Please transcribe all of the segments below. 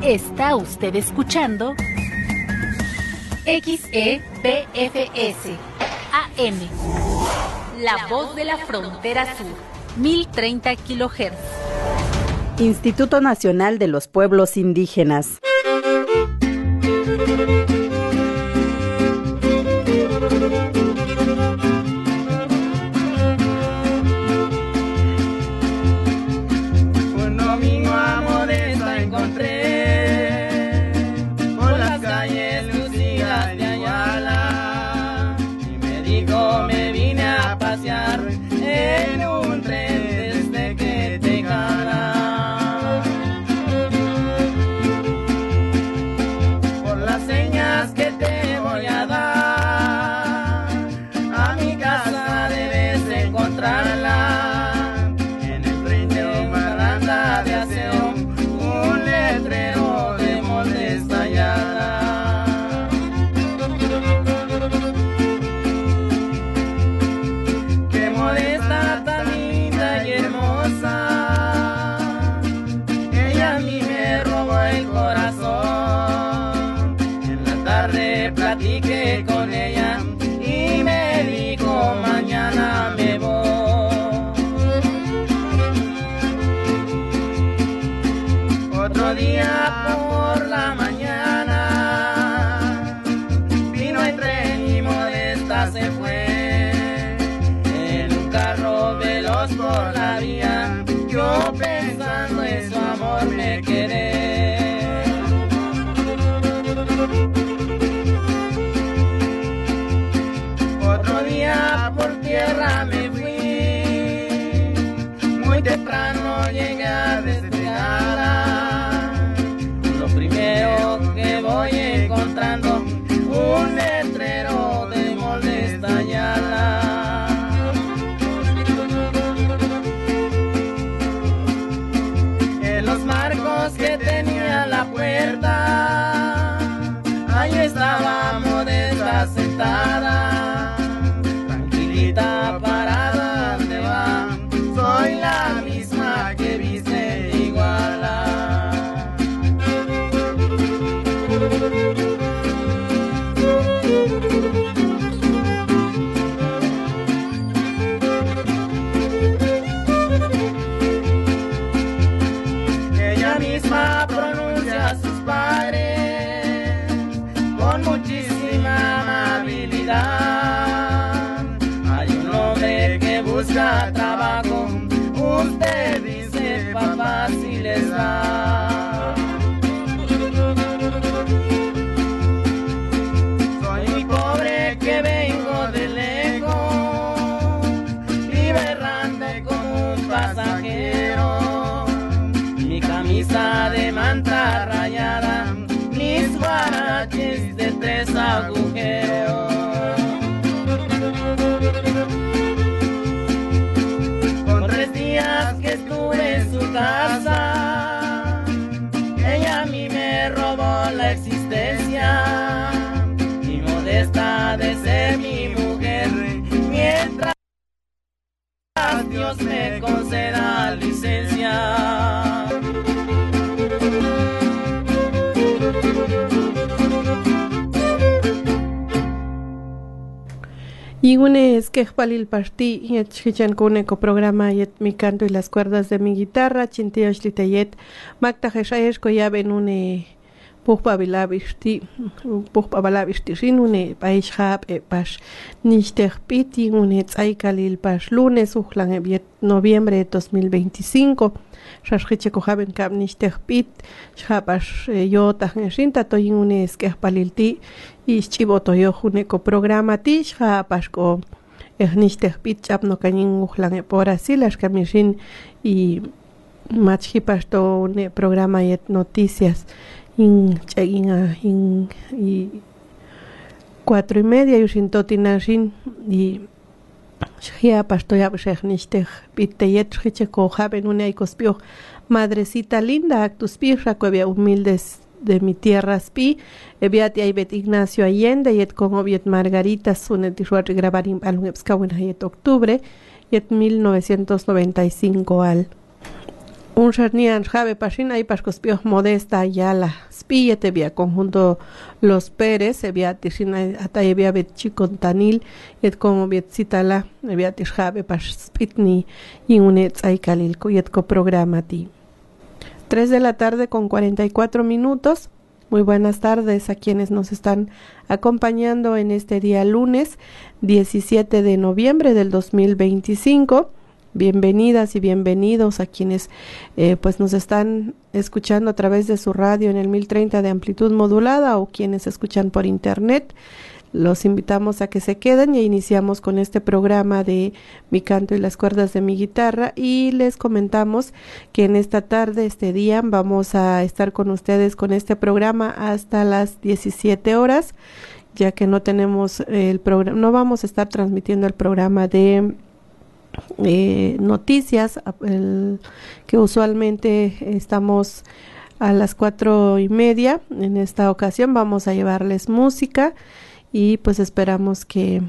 Está usted escuchando XEBFS AM, la voz de la frontera sur, 1030 kHz. Instituto Nacional de los Pueblos Indígenas. Tranquilita, parada, ¿dónde va? Soy la misma que viste iguala. Ella misma pronuncia a sus padres con muchísima amabilidad. Busca trabajo, usted dice papá si les da. Soy muy pobre que vengo de lejos, liberante como un pasajero. Mi camisa de manta rayada, mis guaraches de 3 agujeros. Que estuve en su casa, ella a mí me robó la existencia, y modesta de ser mi mujer, mientras Dios me conceda licencia. Y es que el partí y escuchan con eco programa y mi canto y las cuerdas de mi guitarra chintillos litayet magta jeshayesh koyaben pupa bilabishti rin paish hab pash nishtepiti tzaikalil pash lunes ujlan noviembre de 2025 shashkiche kojaben kab nishtepit shapash yota rinta toyin es que palilti y chivoto yo juneco programa tisha pasco nishtepit chapno kanin ujlan por así las camishin y matchi pasto programa y noticias in 4:30 yushintotinashin y Shia pastoya bshechnistech piteyet chicheco haben una icospio madrecita linda actus pirra cuevia humildes de mi tierra spi eviat aibet Ignacio Allende yet con obiet Margarita sunet ruat grabarim alun epskawin hayet octubre yet 1995 al un charnian jabe pasina y pascospio modesta ya la spillete via conjunto Los Pérez via tisina atay via bet chicontanil et como bet citala via tisjabe paspitni y unet aikalilco y etco programa ti 3 de la tarde con 44 minutos. Muy buenas tardes a quienes nos están acompañando en este día lunes 17 de noviembre del 2025. Bienvenidas y bienvenidos a quienes pues nos están escuchando a través de su radio en el 1030 de amplitud modulada o quienes escuchan por internet. Los invitamos a que se queden y iniciamos con este programa de Mi Canto y las Cuerdas de mi Guitarra y les comentamos que en esta tarde, este día, vamos a estar con ustedes con este programa hasta las 17 horas, ya que no tenemos el programa, no vamos a estar transmitiendo el programa de noticias, que usualmente estamos a las 4:30. En esta ocasión vamos a llevarles música y pues esperamos que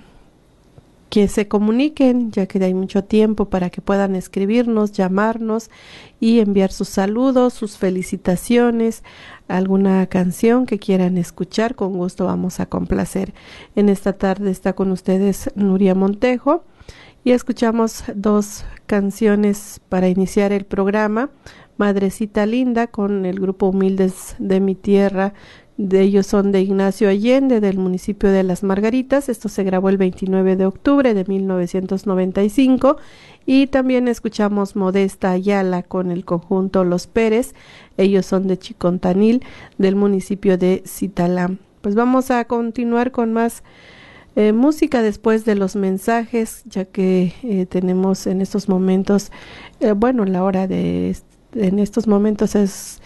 se comuniquen, ya que hay mucho tiempo para que puedan escribirnos, llamarnos y enviar sus saludos, sus felicitaciones, alguna canción que quieran escuchar. Con gusto vamos a complacer. En esta tarde está con ustedes Nuria Montejo y escuchamos 2 canciones para iniciar el programa. Madrecita Linda con el grupo Humildes de mi Tierra. De ellos son de Ignacio Allende, del municipio de Las Margaritas. Esto se grabó el 29 de octubre de 1995. Y también escuchamos Modesta Ayala con el conjunto Los Pérez. Ellos son de Chicontanil, del municipio de Citalá. Pues vamos a continuar con más música después de los mensajes, ya que tenemos en estos momentos, la hora en estos momentos es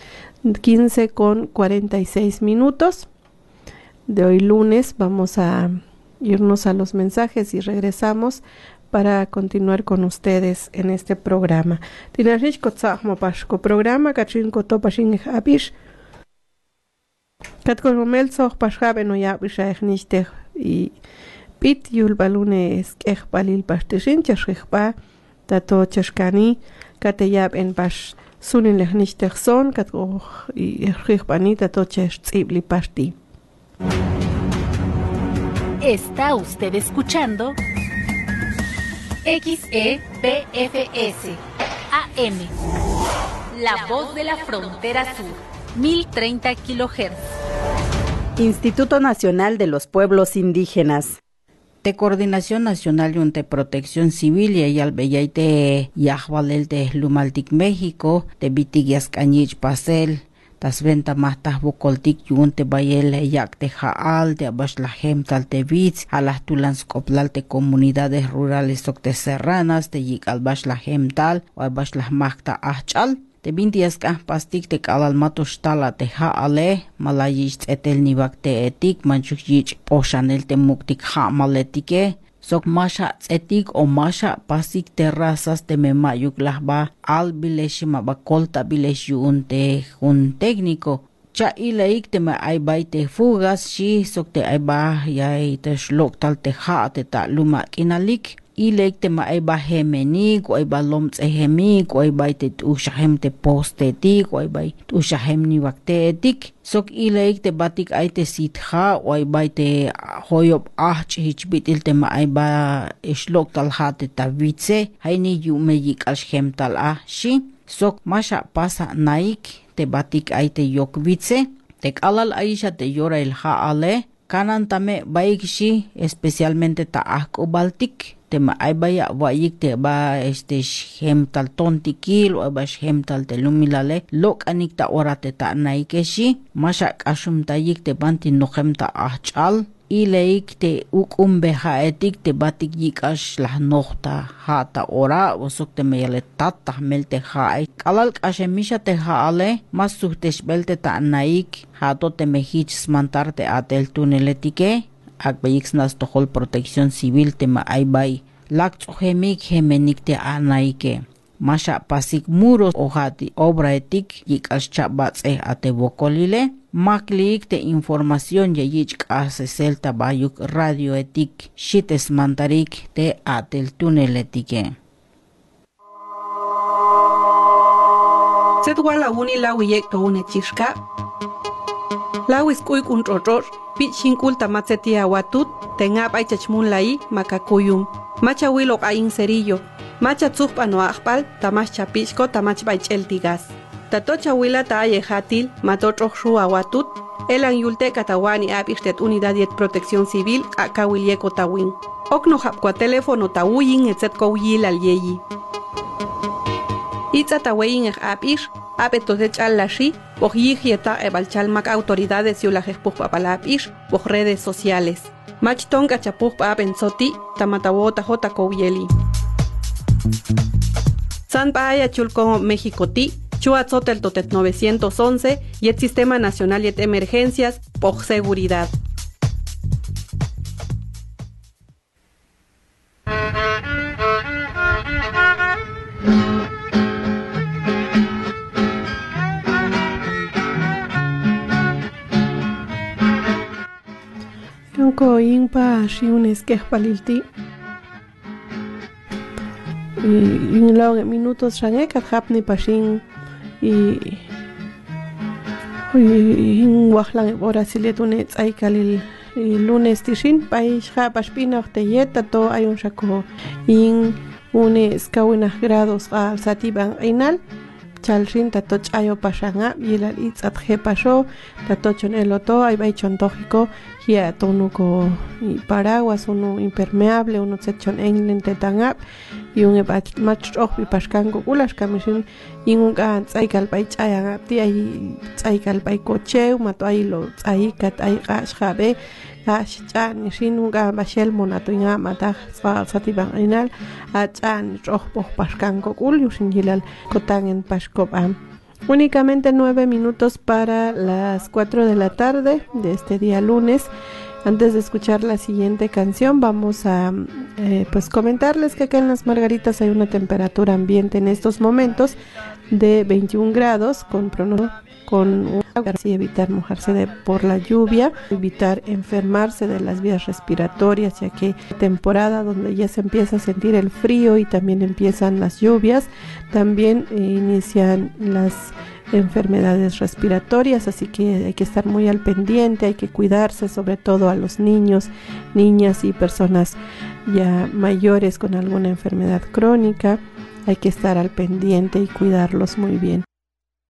15:46 de hoy lunes. Vamos a irnos a los mensajes y regresamos para continuar con ustedes en este programa. Programa y pit yul balunes balil pastishin chashpa tato chashkani kateyab en bash sunin lehnichterson katro y rihbani tato chashibli pasti. Está usted escuchando XEPFS AM, La Voz de la Frontera Sur, 1030 kHz. Instituto Nacional de los Pueblos Indígenas. De Coordinación Nacional y de Protección Civil y al Bellaite Yahvalel de Lumaltic México, de Vitigias Cañich Pasel, das Venta Matas Bocoltic Yunte Bayel Yak de Jaal, de Abashlahem Taltevitz, a las Tulans Coplal de Comunidades Rurales Socte Serranas, de Yik al Bashlahem Tal, o Abashlahmakta Achal, de 20 pastik de kalal matos tala de haale malayis etel nivak te etik manchukjich poshanel te muktik ha maletike sok masha etik o masha pasik terrazas de memayuk lahba al bileshima bakolta bileshu un técnico cha ilaik te me ay bay te fugas shi sok te ay ba yai te shlok tal te ha te ta luma kinalik ilek te ma ay ba hemenik o ay ba lomts ehemik o ay ba te ushahem te postetik o ay ba ushahem ni wakte etik sok ilek te batik ay te sitha o ay ba te hoyop hichbitil te ma ay ba shlok tal ha te tavitse hayni yumeyik alshem tal shi sok masha pasa naik te batik ay te yokvitse te kalal aisha te yora el ha ale kanan tame baik shi especialmente ta ahko baltik te ma ay baya wayik te ba shem tal tontikil o ba shem tal te lumilale lok anik ta orate ta naike shi masha kashum tayik te banti nohem ta ahchal ileik te ukumbe haetik te batik yikash lah nohta ha ta ora osok te mele tatta melte hae kalal kashemisha te haale masuk te shbelte ta naik ha to te mehich smantar te atel tuneletike akbayix nas tohol protección civil te ma ay bay lak tsohemik hemenik te anaike masha pasik muros ohati obra etik yikash chabats ate bokolile maklik te información yayich kase selta bayuk radio etik shites mantarik te atel tuneletike Setwala uni lawiyek to une chishka. Lawis kuik un rotor, pichinkul tamatsetia watut, tengap ay chachmun lai, makakuyum. Macha wilok ay cerillo. Macha tzup ano akpal, tamach chapichko, tamach baicheltigas. Tatocha wila ta hatil, matotroxu awatut, elan yulte katawani apixtet unidad y protección civil, akawilieko tawin. Okno hapkwa teléfono tawuyin etzetko uyil al yeyi. Itza taweyin apix, apetosech al lashi, ojijieta ebalchalmak autoridades yulajespuk papalapix, por redes sociales. Machton kachapuk apensoti, tamatawota jota kouyeli. San Paya Chulco México Ti, Chuatzotel Totet 911 y el Sistema Nacional de Emergencias por Seguridad. Yunko inpa shiunes que palilti. Y en los minutos raneka hapni pashin y wahlan orasiletunet aikalil lunes tishin paish hapashpina teyeta to hay un shako in unes kawina grados al satiban ainal chalshin tatoch ayo pashanga yilal itz atje pasho tatochon eloto ay baichon tóxico ya tonuko y paraguas uno impermeable uno sechon englente tangap y un mach opi pashkango ulash kamishin ingun kan tsaikal bai chayanga ti ay tsaikal bai coche mato ay lo tsaikat ay gabe chan shin unga bashel monato inga mata satiban ainal achan rohpo pashkango ul yushin yilal kotangen pashkopam. Únicamente 9 minutos para las 4 de la tarde de este día lunes. Antes de escuchar la siguiente canción, vamos a pues comentarles que acá en Las Margaritas hay una temperatura ambiente en estos momentos de 21 grados con así evitar mojarse por la lluvia, evitar enfermarse de las vías respiratorias, ya que temporada donde ya se empieza a sentir el frío y también empiezan las lluvias, también inician las enfermedades respiratorias, así que hay que estar muy al pendiente, hay que cuidarse, sobre todo a los niños, niñas y personas ya mayores con alguna enfermedad crónica, hay que estar al pendiente y cuidarlos muy bien.